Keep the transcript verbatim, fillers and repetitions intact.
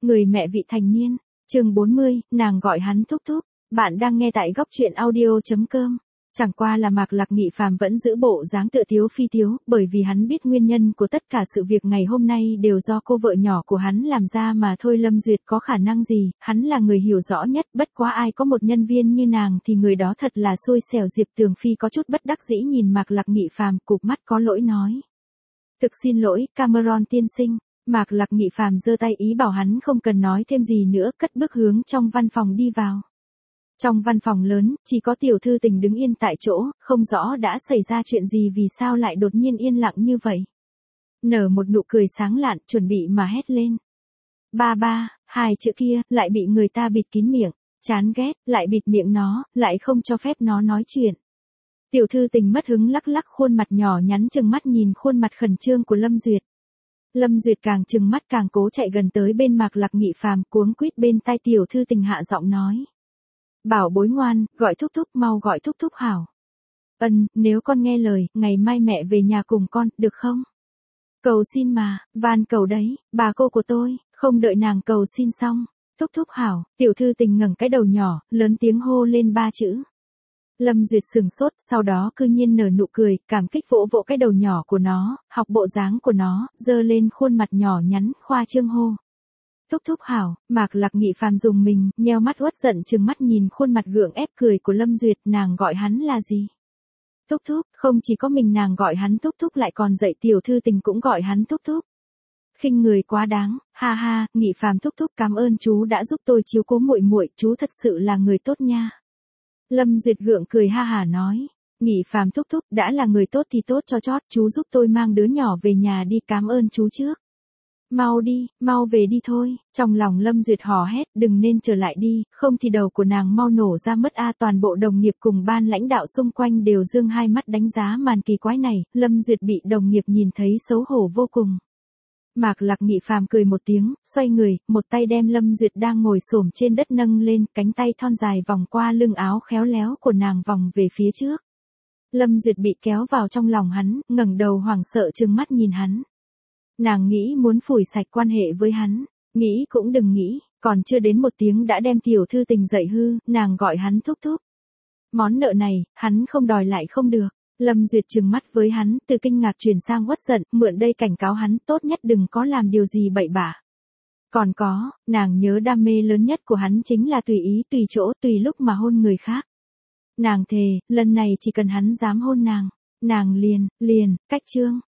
Người mẹ vị thành niên, chương bốn mươi, nàng gọi hắn thúc thúc. Bạn đang nghe tại góc truyện audio.com. Chẳng qua là Mạc Lạc Nghị Phàm vẫn giữ bộ dáng tựa thiếu phi thiếu, bởi vì hắn biết nguyên nhân của tất cả sự việc ngày hôm nay đều do cô vợ nhỏ của hắn làm ra mà thôi. Lâm Duyệt có khả năng gì, hắn là người hiểu rõ nhất, bất quá ai có một nhân viên như nàng thì người đó thật là xui xẻo. Diệp Tường Phi có chút bất đắc dĩ nhìn Mạc Lạc Nghị Phàm, cụp mắt có lỗi nói. Thực xin lỗi, Cameron tiên sinh. Mạc Lạc Nghị Phàm giơ tay ý bảo hắn không cần nói thêm gì nữa, cất bước hướng trong văn phòng đi vào. Trong văn phòng lớn, chỉ có Tiểu Thư Tình đứng yên tại chỗ, không rõ đã xảy ra chuyện gì, vì sao lại đột nhiên yên lặng như vậy. Nở một nụ cười sáng lạn, chuẩn bị mà hét lên. Ba ba, hai chữ kia, lại bị người ta bịt kín miệng, chán ghét, lại bịt miệng nó, lại không cho phép nó nói chuyện. Tiểu Thư Tình mất hứng lắc lắc khuôn mặt nhỏ nhắn, trừng mắt nhìn khuôn mặt khẩn trương của Lâm Duyệt. Lâm Duyệt càng trừng mắt càng cố chạy gần tới bên Mạc Lạc Nghị Phàm, cuống quýt bên tai Tiểu Thư Tình hạ giọng nói. Bảo bối ngoan, gọi thúc thúc, mau gọi thúc thúc hảo. Ân, nếu con nghe lời, ngày mai mẹ về nhà cùng con, được không? Cầu xin mà, van cầu đấy, bà cô của tôi. Không đợi nàng cầu xin xong. Thúc thúc hảo, Tiểu Thư Tình ngẩng cái đầu nhỏ, lớn tiếng hô lên ba chữ. Lâm Duyệt sừng sốt, sau đó cư nhiên nở nụ cười, cảm kích vỗ vỗ cái đầu nhỏ của nó, học bộ dáng của nó, giơ lên khuôn mặt nhỏ nhắn, khoa trương hô. Thúc thúc hảo. Mạc Lạc Nghị Phàm dùng mình, nheo mắt uất giận trừng mắt nhìn khuôn mặt gượng ép cười của Lâm Duyệt. Nàng gọi hắn là gì? Thúc thúc, không chỉ có mình nàng gọi hắn thúc thúc, lại còn dạy Tiểu Thư Tình cũng gọi hắn thúc thúc. Khinh người quá đáng, ha ha. Nghị Phàm thúc thúc, cảm ơn chú đã giúp tôi chiếu cố muội muội, chú thật sự là người tốt nha. Lâm Duyệt gượng cười ha hả nói. Nghị Phàm thúc thúc, đã là người tốt thì tốt cho chót, chú giúp tôi mang đứa nhỏ về nhà đi, cảm ơn chú trước. Mau đi, mau về đi thôi. Trong lòng Lâm Duyệt hò hét, đừng nên trở lại đi, không thì đầu của nàng mau nổ ra mất a. Toàn bộ đồng nghiệp cùng ban lãnh đạo xung quanh đều dương hai mắt đánh giá màn kỳ quái này. Lâm Duyệt bị đồng nghiệp nhìn thấy xấu hổ vô cùng. Mạc Lạc Nghị Phàm cười một tiếng, xoay người, một tay đem Lâm Duyệt đang ngồi xổm trên đất nâng lên, cánh tay thon dài vòng qua lưng áo khéo léo của nàng vòng về phía trước. Lâm Duyệt bị kéo vào trong lòng hắn, ngẩng đầu hoảng sợ trừng mắt nhìn hắn. Nàng nghĩ muốn phủi sạch quan hệ với hắn, nghĩ cũng đừng nghĩ, còn chưa đến một tiếng đã đem Tiểu Thư Tình dạy hư, nàng gọi hắn thúc thúc. Món nợ này, hắn không đòi lại không được. Lâm Duyệt trừng mắt với hắn, từ kinh ngạc chuyển sang uất giận, mượn đây cảnh cáo hắn, tốt nhất đừng có làm điều gì bậy bạ. Còn có, nàng nhớ đam mê lớn nhất của hắn chính là tùy ý, tùy chỗ, tùy lúc mà hôn người khác. Nàng thề, lần này chỉ cần hắn dám hôn nàng, nàng liền, liền, cách chương.